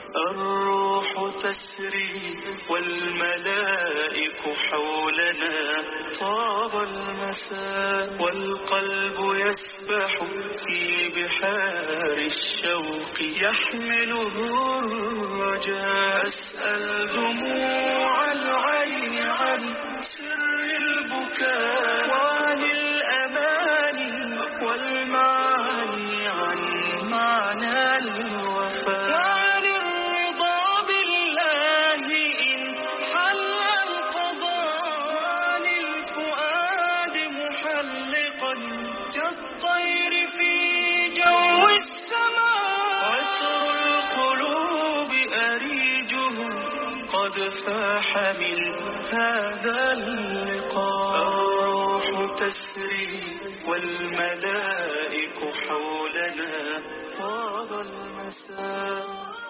الروح تسري والملائك حولنا، طاب المساء والقلب يسبح في بحار الشوق، يحمله الرجاء. أسأل دموع العين عن سر البكاء، وعن الأماني والمعاني، عن معنى الوفاء، وعن الرضا بالله إن حل القضاء، وعن الفؤاد محلقا كالطير في جو السماء. عطر القلوب أريجه قد فاح من هذا اللقاء. الروح تسري والملائك حولنا، طاب المساء.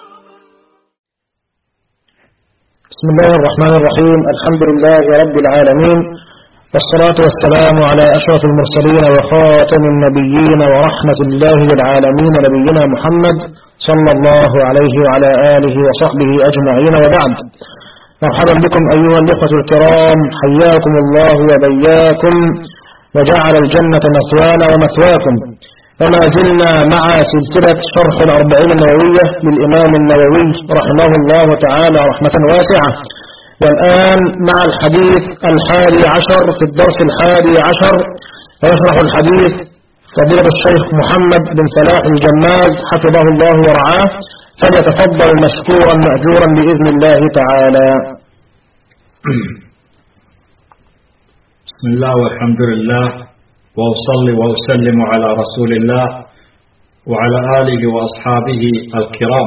بسم الله الرحمن الرحيم. الحمد لله رب العالمين، والصلاة والسلام على أشرف المرسلين وخاتم النبيين ورحمة الله للعالمين، نبينا محمد صلى الله عليه وعلى آله وصحبه أجمعين، وبعد. مرحبا بكم أيها الإخوة الكرام، حياكم الله وبياكم وجعل الجنة مثوانا ومثواكم. وما زلنا مع سلسلة شرح الأربعين النووية للإمام النووي رحمه الله تعالى رحمة واسعة، والآن مع الحديث 11 في الدرس 11. ويشرح الحديث فضيلة الشيخ محمد بن صلاح الجماز حفظه الله ورعاه، فليتفضل مشكورا مأجورا بإذن الله تعالى. بسم الله والحمد لله، وأصلي وأسلم على رسول الله وعلى آله وأصحابه الكرام.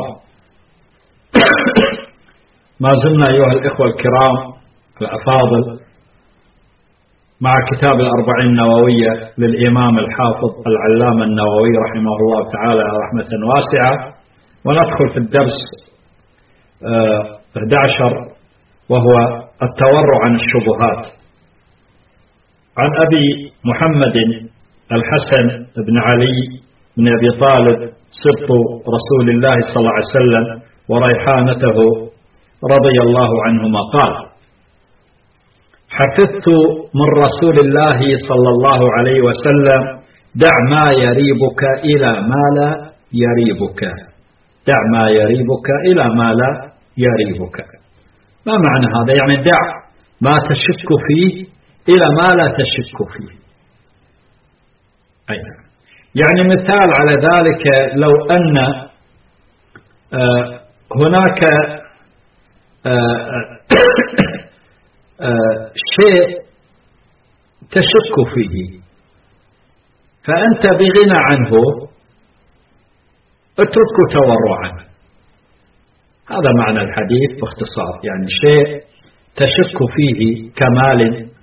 ما زلنا أيها الإخوة الكرام الأفاضل مع كتاب الأربعين النووية للإمام الحافظ العلامة النووي رحمه الله تعالى رحمة واسعة، وندخل في الدرس 11 وهو التورع عن الشبهات. عن أبي محمد الحسن بن علي بن أبي طالب سبط رسول الله صلى الله عليه وسلم وريحانته رضي الله عنهما قال: حفظت من رسول الله صلى الله عليه وسلم: دع ما يريبك إلى ما لا يريبك، دع ما يريبك إلى ما لا يريبك. ما معنى هذا؟ يعني دع ما تشك فيه إلى ما لا تشك فيه. يعني مثال على ذلك، لو أن هناك شيء تشك فيه فأنت بغنى عنه اتركه تورعا. هذا معنى الحديث باختصار، يعني شيء تشك فيه كمال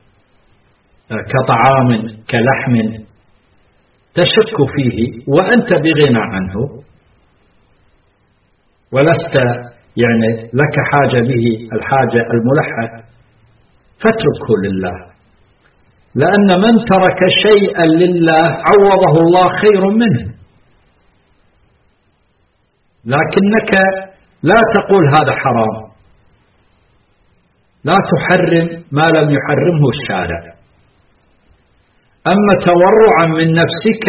كطعام كلحم تشك فيه وأنت بغنى عنه ولست يعني لك حاجة به الحاجة الملحة، فاتركه لله، لأن من ترك شيئا لله عوضه الله خير منه. لكنك لا تقول هذا حرام، لا تحرم ما لم يحرمه الشارع. أما تورعا من نفسك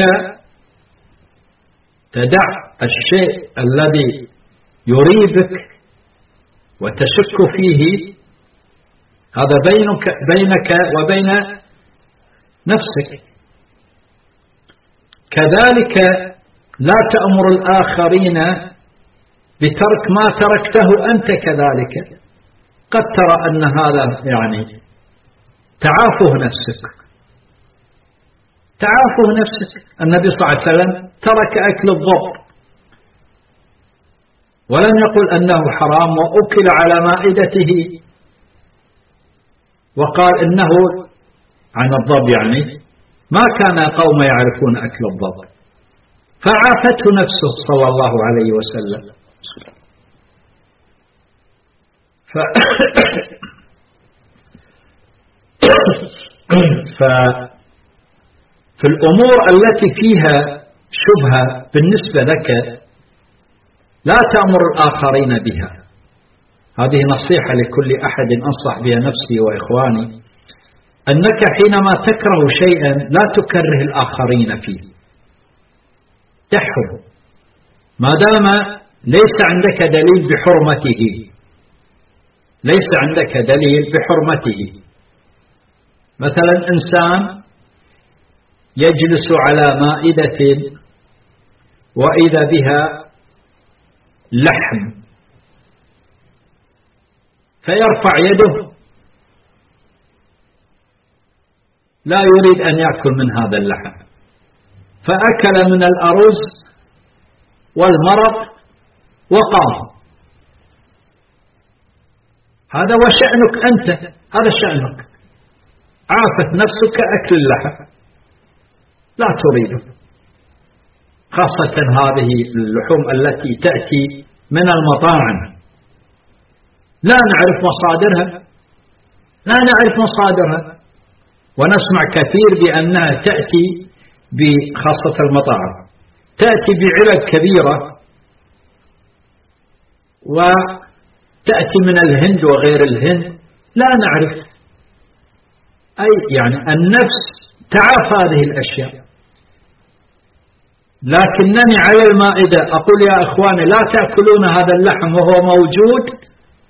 تدع الشيء الذي يريبك وتشك فيه، هذا بينك وبين نفسك. كذلك لا تأمر الآخرين بترك ما تركته أنت كذلك. قد ترى أن هذا يعني تعافه نفسك، تعافه نفسك. النبي صلى الله عليه وسلم ترك أكل الضب ولم يقل أنه حرام، وأكل على مائدته وقال إنه عن الضب، يعني ما كان قوم يعرفون أكل الضب، فعافته نفسه صلى الله عليه وسلم. ففي الأمور التي فيها شبهة بالنسبة لك لا تأمر الآخرين بها. هذه نصيحة لكل أحد أنصح بها نفسي وإخواني، أنك حينما تكره شيئا لا تكره الآخرين فيه، دعه ما دام ليس عندك دليل بحرمته، ليس عندك دليل بحرمته. مثلا إنسان يجلس على مائدة وإذا بها لحم فيرفع يده لا يريد أن يأكل من هذا اللحم، فأكل من الأرز والمرق وقام. هذا وشأنك أنت، هذا شأنك، عافت نفسك أكل اللحم لا تريده، خاصة هذه اللحوم التي تأتي من المطاعم لا نعرف مصادرها، لا نعرف مصادرها، ونسمع كثير بأنها تأتي بخاصة المطاعم تأتي بعلب كبيرة وتأتي من الهند وغير الهند، لا نعرف. أي يعني النفس تعاف هذه الأشياء. لكنني على المائدة أقول يا إخواني لا تأكلون هذا اللحم وهو موجود،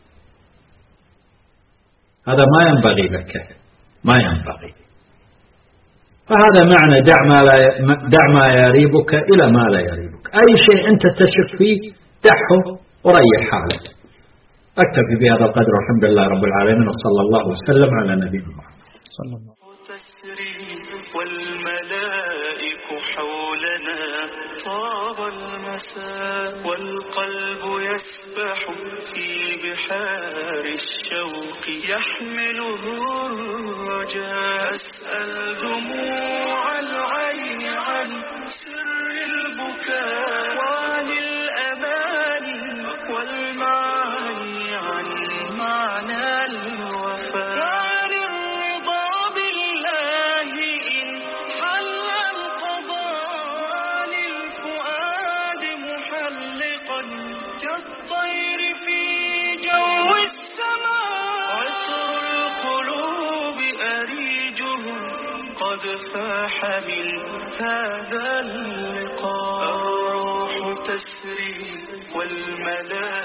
هذا ما ينبغي لك، ما ينبغي. فهذا معنى دع ما يريبك إلى ما لا يريبك. أي شيء أنت تشك فيه دعه وريح حالك. أكتفي بهذا القدر والحمد لله رب العالمين، وصلى الله وسلم على نبينا محمد صلى الله عليه وسلم. والملائك حولنا طاب المساء، والقلب يسبح في بحار الشوق، يحمله الرجاء. أسأل دموع العين عن سر البكاء، وعن الأماني والمعاني، عن معنى الوفاء، وعن الرضا بالله إن حل القضاء، عن الفؤاد محلقا كالطير في جو السماء، عسر القلوب أريجه قد فاح من هذا اللقاء. الروح تسري والملائكة